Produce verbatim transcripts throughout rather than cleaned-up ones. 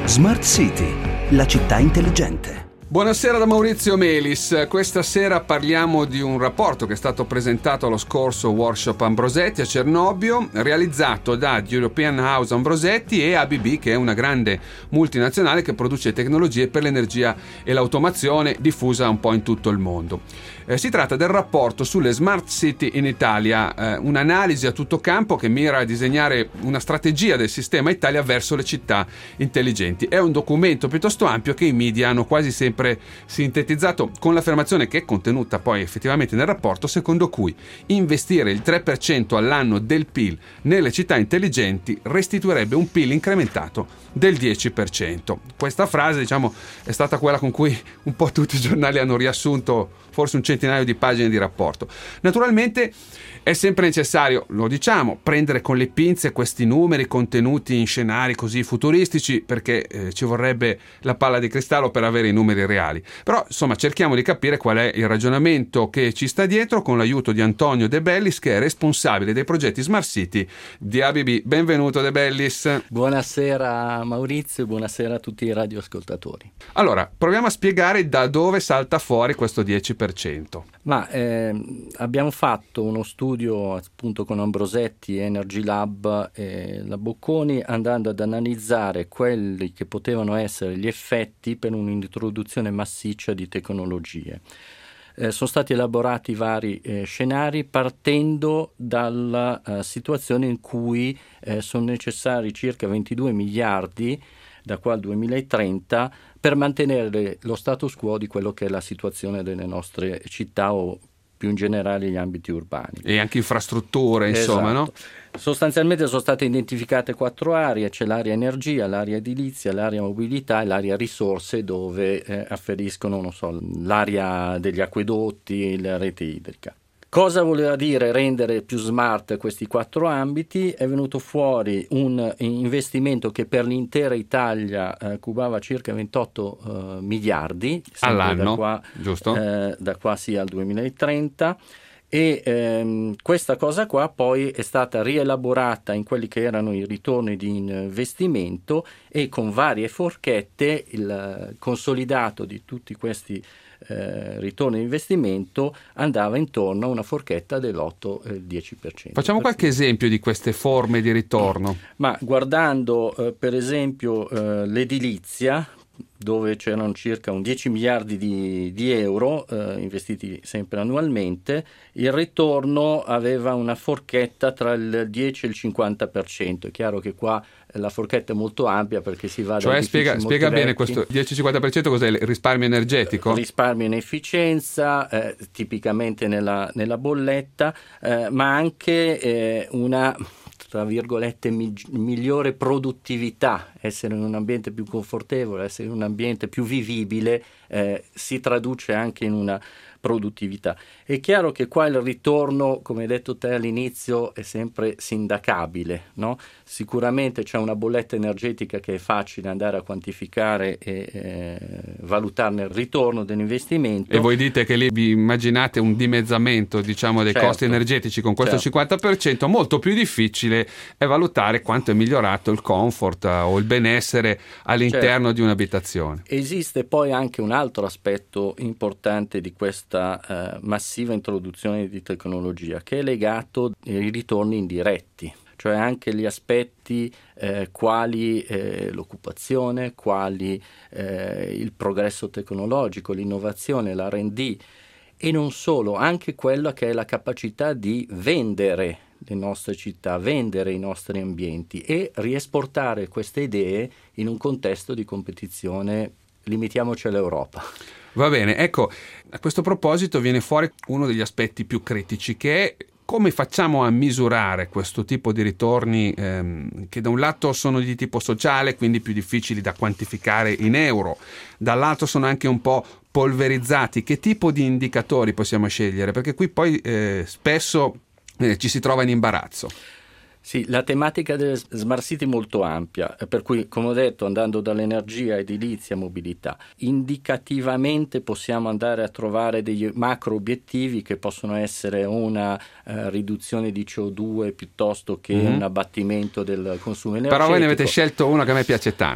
Smart City, la città intelligente. Buonasera da Maurizio Melis. Questa sera parliamo di un rapporto che è stato presentato allo scorso workshop Ambrosetti a Cernobbio, realizzato da European House Ambrosetti e A B B, che è una grande multinazionale che produce tecnologie per l'energia e l'automazione diffusa un po' in tutto il mondo. Eh, si tratta del rapporto sulle Smart City in Italia, eh, un'analisi a tutto campo che mira a disegnare una strategia del sistema Italia verso le città intelligenti. È un documento piuttosto ampio che i media hanno quasi sempre sintetizzato con l'affermazione, che è contenuta poi effettivamente nel rapporto, secondo cui investire il tre per cento all'anno del P I L nelle città intelligenti restituirebbe un P I L incrementato del dieci per cento. Questa frase, diciamo, è stata quella con cui un po' tutti i giornali hanno riassunto forse un centinaio di pagine di rapporto. Naturalmente è sempre necessario, lo diciamo, prendere con le pinze questi numeri contenuti in scenari così futuristici, perché eh, ci vorrebbe la palla di cristallo per avere i numeri reali. Però insomma cerchiamo di capire qual è il ragionamento che ci sta dietro con l'aiuto di Antonio De Bellis, che è responsabile dei progetti Smart City di A B B. Benvenuto De Bellis. Buonasera Maurizio e buonasera a tutti i radioascoltatori. Allora, proviamo a spiegare da dove salta fuori questo dieci per cento. Ma eh, abbiamo fatto uno studio appunto con Ambrosetti, Energy Lab e la Bocconi, andando ad analizzare quelli che potevano essere gli effetti per un'introduzione massiccia di tecnologie. Eh, sono stati elaborati vari eh, scenari partendo dalla uh, situazione in cui eh, sono necessari circa ventidue miliardi da qua al duemilatrenta per mantenere lo status quo di quello che è la situazione delle nostre città o più in generale gli ambiti urbani. E anche infrastrutture, insomma, esatto. No? Sostanzialmente sono state identificate quattro aree: c'è l'area energia, l'area edilizia, l'area mobilità e l'area risorse, dove eh, afferiscono, non so, l'area degli acquedotti, la rete idrica. Cosa voleva dire rendere più smart questi quattro ambiti? È venuto fuori un investimento che per l'intera Italia eh, cubava circa ventotto uh, miliardi all'anno, da qua, giusto? Eh, da qua sì al duemilatrenta. E ehm, questa cosa qua poi è stata rielaborata in quelli che erano i ritorni di investimento, e con varie forchette il consolidato di tutti questi eh, ritorni di investimento andava intorno a una forchetta dell'otto dieci per cento. Facciamo per qualche esempio di queste forme di ritorno. Ma guardando eh, per esempio eh, l'edilizia, dove c'erano circa un dieci miliardi di, di euro eh, investiti sempre annualmente, il ritorno aveva una forchetta tra il dieci e il cinquanta per cento. È chiaro che qua la forchetta è molto ampia, perché si va cioè da spiega, spiega bene questo dieci cinquanta per cento. Cos'è il risparmio energetico? Risparmio in efficienza, eh, tipicamente nella, nella bolletta, eh, ma anche eh, una, tra virgolette, mig- migliore produttività. Essere in un ambiente più confortevole, essere in un ambiente più vivibile, eh, si traduce anche in una produttività. È chiaro che qua il ritorno, come hai detto te all'inizio, è sempre sindacabile, no? Sicuramente c'è una bolletta energetica che è facile andare a quantificare e eh, valutarne il ritorno dell'investimento. E voi dite che lì vi immaginate un dimezzamento, diciamo, dei certo, costi energetici con questo certo. cinquanta per cento. Molto più difficile è valutare quanto è migliorato il comfort o il benessere all'interno certo. di un'abitazione. Esiste poi anche un altro aspetto importante di questa eh, massiva introduzione di tecnologia, che è legato ai ritorni indiretti, cioè anche gli aspetti eh, quali eh, l'occupazione, quali eh, il progresso tecnologico, l'innovazione, l'R and D, e non solo, anche quella che è la capacità di vendere le nostre città, vendere i nostri ambienti e riesportare queste idee in un contesto di competizione. Limitiamoci all'Europa. Va bene, ecco, a questo proposito viene fuori uno degli aspetti più critici, che è come facciamo a misurare questo tipo di ritorni ehm, che da un lato sono di tipo sociale, quindi più difficili da quantificare in euro, dall'altro sono anche un po' polverizzati. Che tipo di indicatori possiamo scegliere? Perché qui poi eh, spesso eh, ci si trova in imbarazzo. Sì, la tematica delle Smart City è molto ampia, per cui, come ho detto, andando dall'energia, edilizia, mobilità, indicativamente possiamo andare a trovare degli macro obiettivi che possono essere una eh, riduzione di C O due piuttosto che mm-hmm. un abbattimento del consumo energetico. Però voi ne avete scelto uno che a me piace tanto.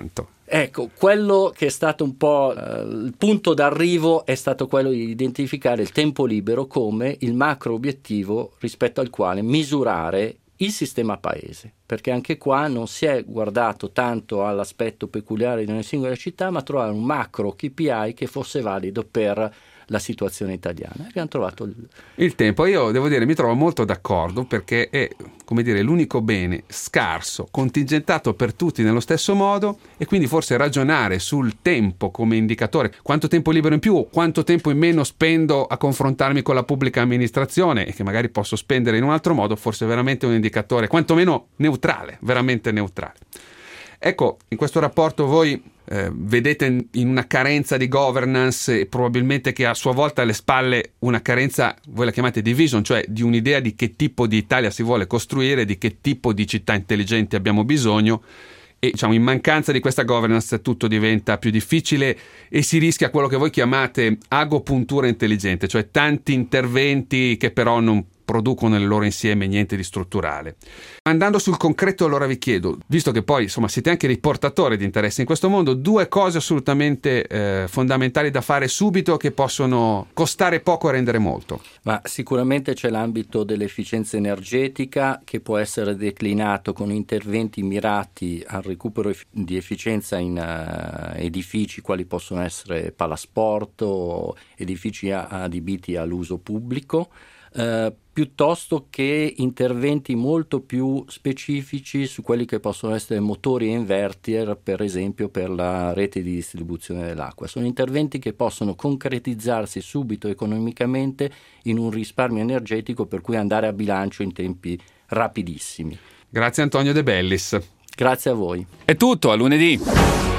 Ecco, quello che è stato un po' eh, il punto d'arrivo è stato quello di identificare il tempo libero come il macro obiettivo rispetto al quale misurare il sistema paese, perché anche qua non si è guardato tanto all'aspetto peculiare di una singola città, ma trovare un macro K P I che fosse valido per la situazione italiana. Abbiamo trovato il... il tempo. Io devo dire mi trovo molto d'accordo, perché è, come dire, l'unico bene scarso, contingentato per tutti nello stesso modo, e quindi forse ragionare sul tempo come indicatore, quanto tempo libero in più o quanto tempo in meno spendo a confrontarmi con la pubblica amministrazione e che magari posso spendere in un altro modo, forse è veramente un indicatore quantomeno neutrale, veramente neutrale. Ecco, in questo rapporto voi eh, vedete in una carenza di governance, e probabilmente che a sua volta alle spalle una carenza, voi la chiamate di vision, cioè di un'idea di che tipo di Italia si vuole costruire, di che tipo di città intelligenti abbiamo bisogno, e diciamo in mancanza di questa governance tutto diventa più difficile e si rischia quello che voi chiamate agopuntura intelligente, cioè tanti interventi che però non producono nel loro insieme niente di strutturale. Andando sul concreto, allora vi chiedo, visto che poi insomma siete anche dei portatori di interesse in questo mondo, due cose assolutamente eh, fondamentali da fare subito che possono costare poco e rendere molto. Ma sicuramente c'è l'ambito dell'efficienza energetica, che può essere declinato con interventi mirati al recupero di efficienza in uh, edifici quali possono essere palasport o edifici adibiti all'uso pubblico, Uh, piuttosto che interventi molto più specifici su quelli che possono essere motori e inverter, per esempio per la rete di distribuzione dell'acqua. Sono interventi che possono concretizzarsi subito economicamente in un risparmio energetico, per cui andare a bilancio in tempi rapidissimi. Grazie Antonio De Bellis. Grazie a voi. È tutto, a lunedì.